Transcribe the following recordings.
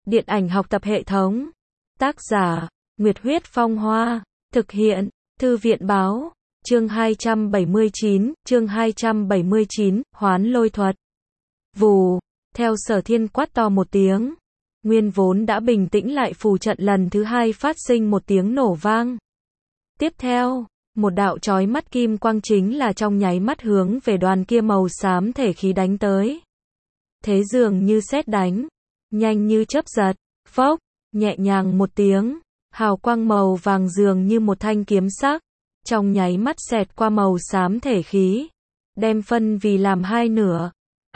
Điện ảnh học tập hệ thống. Tác giả, Nguyệt Huyết Phong Hoa. Thực hiện, Thư viện Báo. Chương 279, Hoán Lôi Thuật. Vù, theo Sở Thiên quát to một tiếng. Nguyên vốn đã bình tĩnh lại phù trận lần thứ hai phát sinh một tiếng nổ vang. Tiếp theo, một đạo chói mắt kim quang chính là trong nháy mắt hướng về đoàn kia màu xám thể khí đánh tới. Thế dường như sét đánh, nhanh như chớp giật, phốc, nhẹ nhàng một tiếng, hào quang màu vàng dường như một thanh kiếm sắc, trong nháy mắt xẹt qua màu xám thể khí, đem phân vì làm hai nửa.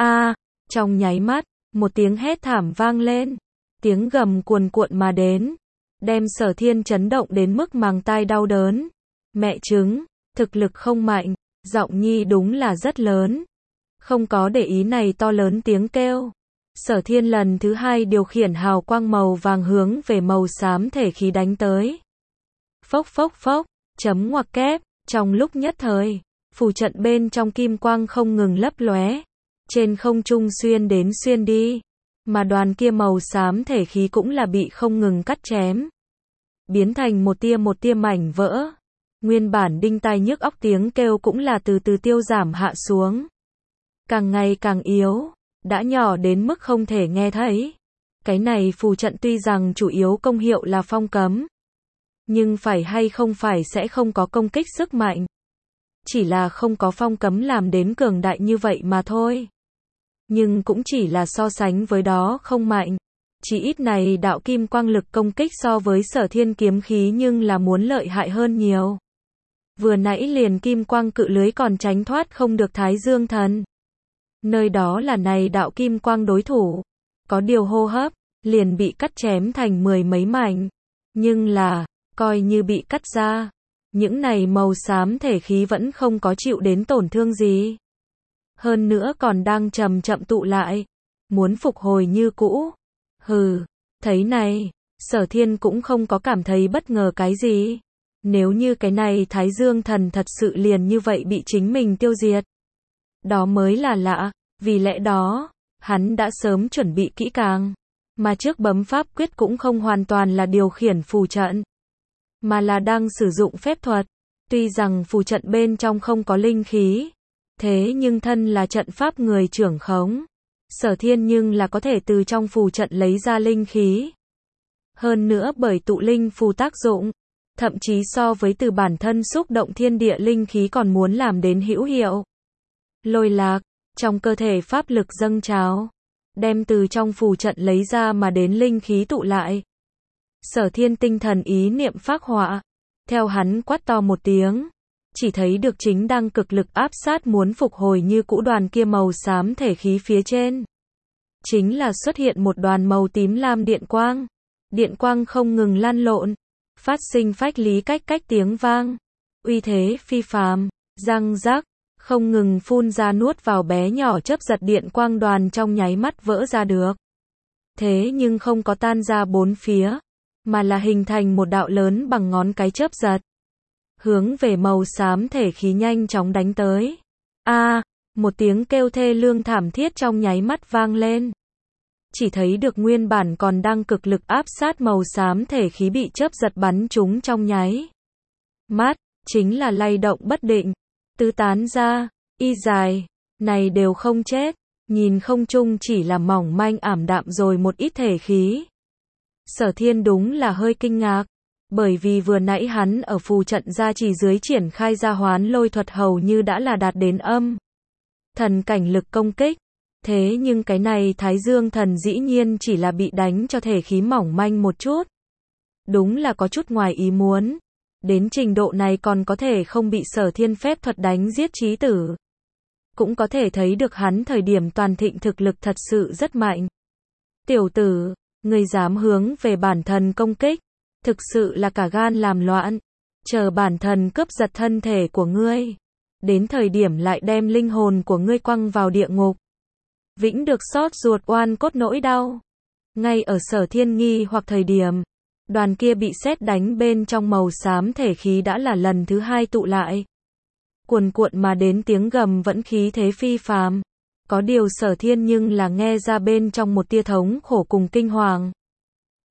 Trong nháy mắt, một tiếng hét thảm vang lên, tiếng gầm cuồn cuộn mà đến, đem Sở Thiên chấn động đến mức màng tai đau đớn. Mẹ chứng, thực lực không mạnh, giọng nhi đúng là rất lớn. Không có để ý này to lớn tiếng kêu. Sở Thiên lần thứ hai điều khiển hào quang màu vàng hướng về màu xám thể khí đánh tới. Phốc phốc phốc, chấm ngoặc kép, trong lúc nhất thời, phù trận bên trong kim quang không ngừng lấp lóe, trên không trung xuyên đến xuyên đi, mà đoàn kia màu xám thể khí cũng là bị không ngừng cắt chém, biến thành một tia mảnh vỡ. Nguyên bản đinh tai nhức óc tiếng kêu cũng là từ từ tiêu giảm hạ xuống, càng ngày càng yếu, đã nhỏ đến mức không thể nghe thấy. Cái này phù trận tuy rằng chủ yếu công hiệu là phong cấm, nhưng phải hay không phải sẽ không có công kích sức mạnh. Chỉ là không có phong cấm làm đến cường đại như vậy mà thôi. Nhưng cũng chỉ là so sánh với đó không mạnh. Chỉ ít này đạo kim quang lực công kích so với Sở Thiên kiếm khí nhưng là muốn lợi hại hơn nhiều. Vừa nãy liền kim quang cự lưới còn tránh thoát không được Thái Dương Thần. Nơi đó là này đạo kim quang đối thủ. Có điều hô hấp, liền bị cắt chém thành mười mấy mảnh. Nhưng là, coi như bị cắt ra, những này màu xám thể khí vẫn không có chịu đến tổn thương gì. Hơn nữa còn đang chậm chậm tụ lại, muốn phục hồi như cũ. Thấy này, Sở Thiên cũng không có cảm thấy bất ngờ cái gì. Nếu như cái này Thái Dương Thần thật sự liền như vậy bị chính mình tiêu diệt, đó mới là lạ, vì lẽ đó, hắn đã sớm chuẩn bị kỹ càng, mà trước bấm pháp quyết cũng không hoàn toàn là điều khiển phù trận, mà là đang sử dụng phép thuật. Tuy rằng phù trận bên trong không có linh khí, thế nhưng thân là trận pháp người trưởng khống, Sở Thiên nhưng là có thể từ trong phù trận lấy ra linh khí. Hơn nữa bởi tụ linh phù tác dụng, thậm chí so với từ bản thân xúc động thiên địa linh khí còn muốn làm đến hữu hiệu. Lôi lạc, trong cơ thể pháp lực dâng trào, đem từ trong phù trận lấy ra mà đến linh khí tụ lại. Sở Thiên tinh thần ý niệm phác họa, theo hắn quát to một tiếng, chỉ thấy được chính đang cực lực áp sát muốn phục hồi như cũ đoàn kia màu xám thể khí phía trên. Chính là xuất hiện một đoàn màu tím lam điện quang. Điện quang không ngừng lan lộn, phát sinh phách lý cách tiếng vang, uy thế phi phàm, răng rắc, không ngừng phun ra nuốt vào bé nhỏ chớp giật điện quang đoàn trong nháy mắt vỡ ra được. Thế nhưng không có tan ra bốn phía, mà là hình thành một đạo lớn bằng ngón cái chớp giật, hướng về màu xám thể khí nhanh chóng đánh tới. Một tiếng kêu thê lương thảm thiết trong nháy mắt vang lên. Chỉ thấy được nguyên bản còn đang cực lực áp sát màu xám thể khí bị chớp giật bắn trúng trong nháy mắt, chính là lay động bất định, tứ tán ra, y dài, này đều không chết, nhìn không chung chỉ là mỏng manh ảm đạm rồi một ít thể khí. Sở Thiên đúng là hơi kinh ngạc, bởi vì vừa nãy hắn ở phù trận gia trì dưới triển khai ra hoán lôi thuật hầu như đã là đạt đến âm thần cảnh lực công kích. Thế nhưng cái này Thái Dương Thần dĩ nhiên chỉ là bị đánh cho thể khí mỏng manh một chút. Đúng là có chút ngoài ý muốn. Đến trình độ này còn có thể không bị Sở Thiên phép thuật đánh giết chí tử. Cũng có thể thấy được hắn thời điểm toàn thịnh thực lực thật sự rất mạnh. Tiểu tử, ngươi dám hướng về bản thần công kích, thực sự là cả gan làm loạn. Chờ bản thần cướp giật thân thể của ngươi, đến thời điểm lại đem linh hồn của ngươi quăng vào địa ngục. Vĩnh được xót ruột oan cốt nỗi đau. Ngay ở Sở Thiên nghi hoặc thời điểm, đoàn kia bị sét đánh bên trong màu xám thể khí đã là lần thứ hai tụ lại. Cuồn cuộn mà đến tiếng gầm vẫn khí thế phi phàm. Có điều Sở Thiên nhưng là nghe ra bên trong một tia thống khổ cùng kinh hoàng.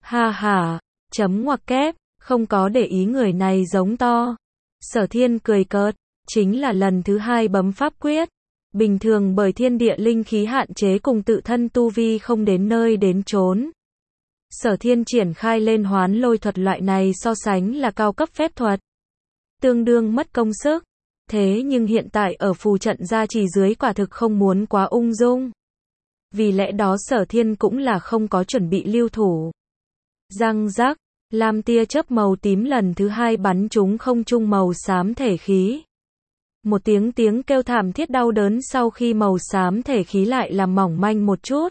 Ha ha, chấm ngoặc kép, không có để ý người này giống to. Sở Thiên cười cợt, chính là lần thứ 2 bấm pháp quyết. Bình thường bởi thiên địa linh khí hạn chế cùng tự thân tu vi không đến nơi đến chốn. Sở Thiên triển khai lên hoán lôi thuật loại này so sánh là cao cấp phép thuật. Tương đương mất công sức. Thế nhưng hiện tại ở phù trận gia trì dưới quả thực không muốn quá ung dung. Vì lẽ đó Sở Thiên cũng là không có chuẩn bị lưu thủ. Răng rắc, lam tia chớp màu tím lần thứ 2 bắn trúng không trung màu xám thể khí. Một tiếng kêu thảm thiết đau đớn sau khi màu xám thể khí lại làm mỏng manh một chút.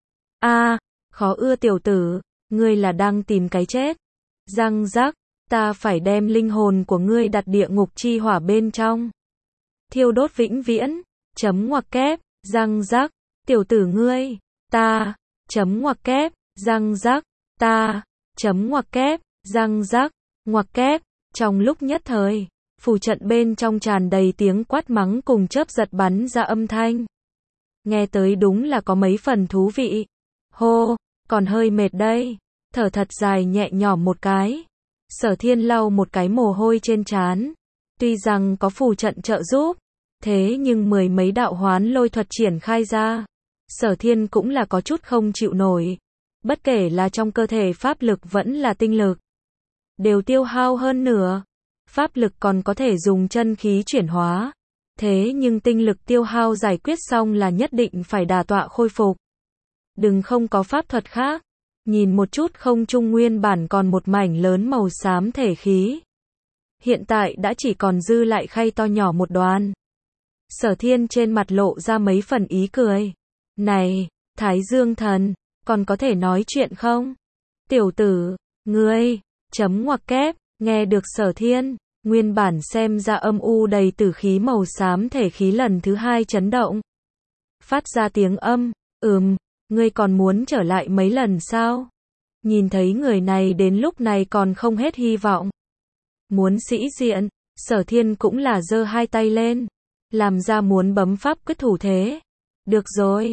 A, khó ưa tiểu tử, ngươi là đang tìm cái chết. Răng rắc, ta phải đem linh hồn của ngươi đặt địa ngục chi hỏa bên trong. Thiêu đốt vĩnh viễn, chấm ngoặc kép, răng rắc, tiểu tử ngươi, ta, chấm ngoặc kép, răng rắc, ta, chấm ngoặc kép, răng rắc, ngoặc kép, trong lúc nhất thời. Phù trận bên trong tràn đầy tiếng quát mắng cùng chớp giật bắn ra âm thanh. Nghe tới đúng là có mấy phần thú vị. Hô, còn hơi mệt đây. Thở thật dài nhẹ nhõm một cái. Sở Thiên lau một cái mồ hôi trên trán. Tuy rằng có phù trận trợ giúp, thế nhưng 10 mấy đạo hoán lôi thuật triển khai ra. Sở Thiên cũng là có chút không chịu nổi. Bất kể là trong cơ thể pháp lực vẫn là tinh lực, đều tiêu hao hơn nửa. Pháp lực còn có thể dùng chân khí chuyển hóa. Thế nhưng tinh lực tiêu hao giải quyết xong là nhất định phải đả tọa khôi phục. Đừng không có pháp thuật khác. Nhìn một chút không trung nguyên bản còn một mảnh lớn màu xám thể khí. Hiện tại đã chỉ còn dư lại khay to nhỏ một đoàn. Sở Thiên trên mặt lộ ra mấy phần ý cười. Này, Thái Dương thần, còn có thể nói chuyện không? Tiểu tử, ngươi, chấm ngoặc kép, nghe được Sở Thiên. Nguyên bản xem ra âm u đầy tử khí màu xám thể khí lần thứ 2 chấn động. Phát ra tiếng âm, ngươi còn muốn trở lại mấy lần sao? Nhìn thấy người này đến lúc này còn không hết hy vọng. Muốn sĩ diện, Sở Thiên cũng là giơ hai tay lên. Làm ra muốn bấm pháp quyết thủ thế. Được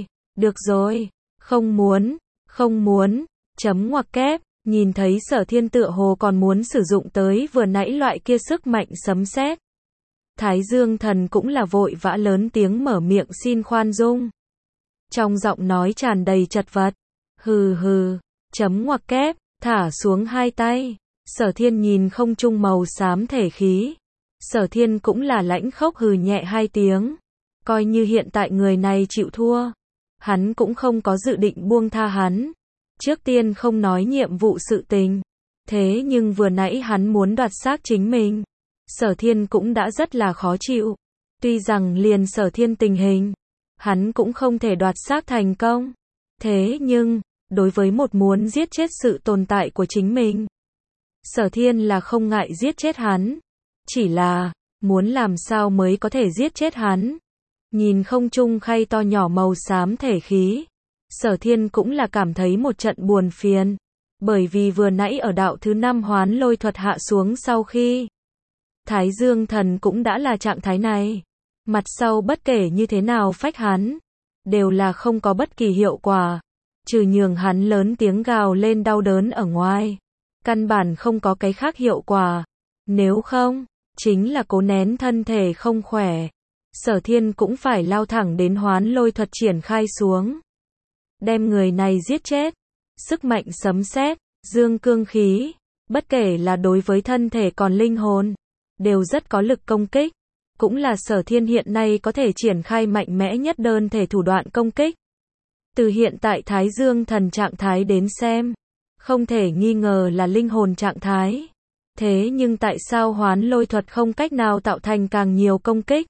rồi, không muốn, chấm ngoặc kép. Nhìn thấy Sở Thiên tựa hồ còn muốn sử dụng tới vừa nãy loại kia sức mạnh sấm sét. Thái Dương thần cũng là vội vã lớn tiếng mở miệng xin khoan dung. Trong giọng nói tràn đầy chật vật. Hừ, chấm ngoặc kép, thả xuống hai tay. Sở Thiên nhìn không trung màu xám thể khí. Sở Thiên cũng là lãnh khốc hừ nhẹ hai tiếng. Coi như hiện tại người này chịu thua. Hắn cũng không có dự định buông tha hắn. Trước tiên không nói nhiệm vụ sự tình. Thế nhưng vừa nãy hắn muốn đoạt xác chính mình. Sở Thiên cũng đã rất là khó chịu. Tuy rằng liền Sở Thiên tình hình, hắn cũng không thể đoạt xác thành công. Thế nhưng, đối với một muốn giết chết sự tồn tại của chính mình, Sở Thiên là không ngại giết chết hắn. Chỉ là, muốn làm sao mới có thể giết chết hắn. Nhìn không trung khay to nhỏ màu xám thể khí. Sở Thiên cũng là cảm thấy một trận buồn phiền. Bởi vì vừa nãy ở đạo thứ 5 hoán lôi thuật hạ xuống sau khi Thái Dương thần cũng đã là trạng thái này. Mặt sau bất kể như thế nào phách hắn, đều là không có bất kỳ hiệu quả. Trừ nhường hắn lớn tiếng gào lên đau đớn ở ngoài. Căn bản không có cái khác hiệu quả. Nếu không, chính là cố nén thân thể không khỏe. Sở Thiên cũng phải lao thẳng đến hoán lôi thuật triển khai xuống. Đem người này giết chết. Sức mạnh sấm sét, dương cương khí, bất kể là đối với thân thể còn linh hồn, đều rất có lực công kích. Cũng là Sở Thiên hiện nay có thể triển khai mạnh mẽ nhất đơn thể thủ đoạn công kích. Từ hiện tại Thái Dương thần trạng thái đến xem, không thể nghi ngờ là linh hồn trạng thái. Thế nhưng tại sao hoán lôi thuật không cách nào tạo thành càng nhiều công kích?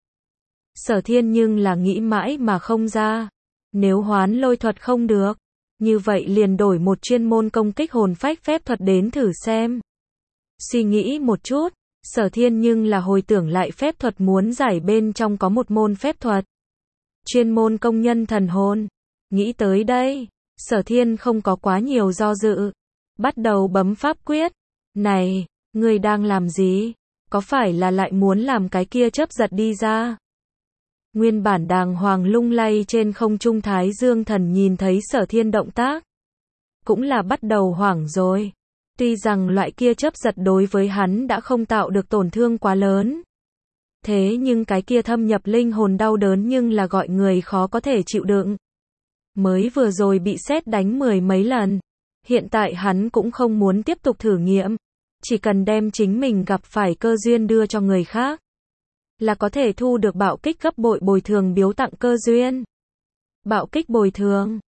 Sở Thiên nhưng là nghĩ mãi mà không ra. Nếu hoán lôi thuật không được, như vậy liền đổi một chuyên môn công kích hồn phách phép thuật đến thử xem. Suy nghĩ một chút, Sở Thiên nhưng là hồi tưởng lại phép thuật muốn giải bên trong có một môn phép thuật. Chuyên môn công nhân thần hồn. Nghĩ tới đây, Sở Thiên không có quá nhiều do dự. Bắt đầu bấm pháp quyết. Này, ngươi đang làm gì? Có phải là lại muốn làm cái kia chớp giật đi ra? Nguyên bản đàng hoàng lung lay trên không trung Thái Dương thần nhìn thấy Sở Thiên động tác. cũng là bắt đầu hoảng rồi. Tuy rằng loại kia chớp giật đối với hắn đã không tạo được tổn thương quá lớn. Thế nhưng cái kia thâm nhập linh hồn đau đớn nhưng là gọi người khó có thể chịu đựng. Mới vừa rồi bị sét đánh 10 mấy lần. Hiện tại hắn cũng không muốn tiếp tục thử nghiệm. Chỉ cần đem chính mình gặp phải cơ duyên đưa cho người khác. Là có thể thu được bạo kích gấp bội bồi thường biếu tặng cơ duyên. Bạo kích bồi thường.